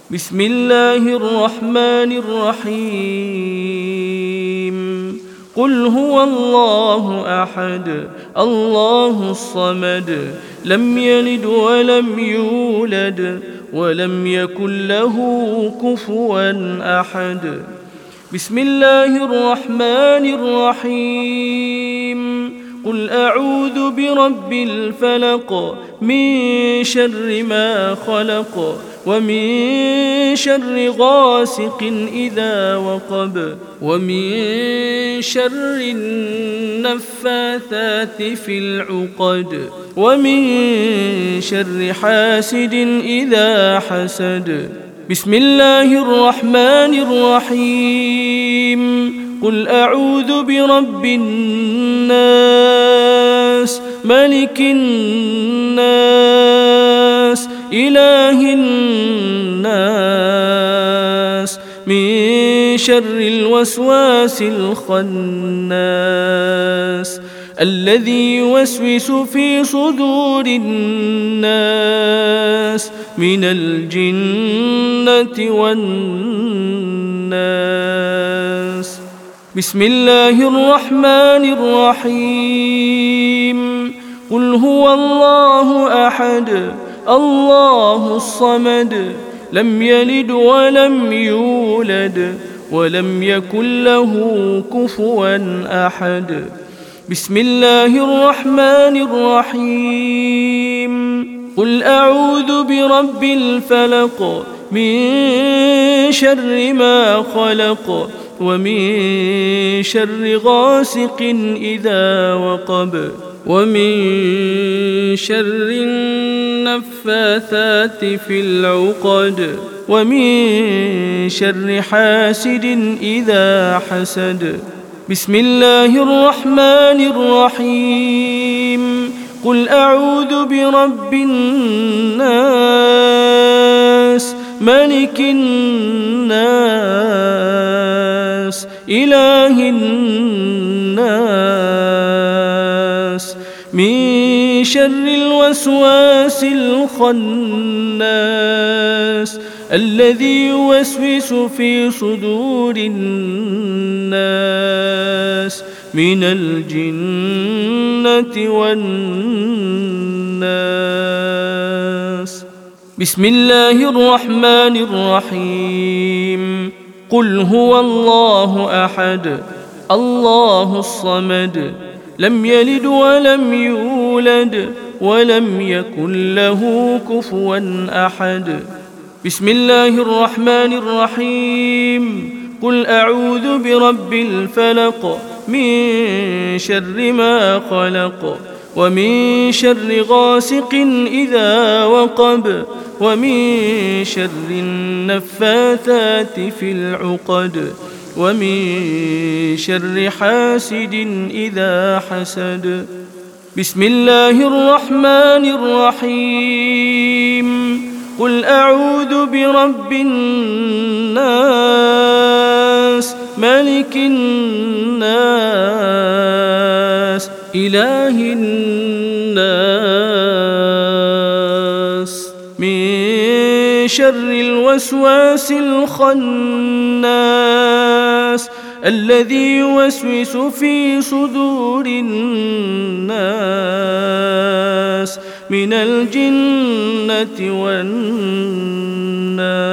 بسم الله الرحمن الرحيم قل هو الله أحد الله الصمد لم يلد ولم يولد ولم يكن له كفوا أحد بسم الله الرحمن الرحيم قل أعوذ برب الفلق من شر ما خلق ومن شر غاسق إذا وقب ومن شر النفاثات في العقد ومن شر حاسد إذا حسد بسم الله الرحمن الرحيم قل أعوذ برب الناس ملك الناس إله الناس من شر الوسواس الخناس الذي يوسوس في صدور الناس من الجنة والناس بسم الله الرحمن الرحيم قل هو الله أحد الله الصمد لم يلد ولم يولد ولم يكن له كفوا أحد بسم الله الرحمن الرحيم قل أعوذ برب الفلق من شر ما خلق ومن شر غاسق إذا وقب ومن شر النفاثات في العقد ومن شر حاسد إذا حسد بسم الله الرحمن الرحيم قل أعوذ برب الناس ملك الناس إله الناس من شر الوسواس الخناس الذي يوسوس في صدور الناس من الجنة والناس بسم الله الرحمن الرحيم قل هو الله أحد الله الصمد لم يلد ولم يولد ولم يكن له كفوا أحد بسم الله الرحمن الرحيم قل أعوذ برب الفلق من شر ما خلق ومن شر غاسق إذا وقب ومن شر النفاثات في العقد ومن شر حاسد إذا حسد بسم الله الرحمن الرحيم قل أعوذ برب الناس ملك الناس إله الناس من شر الوسواس الخناس الذي يوسوس في صدور الناس من الجنة والناس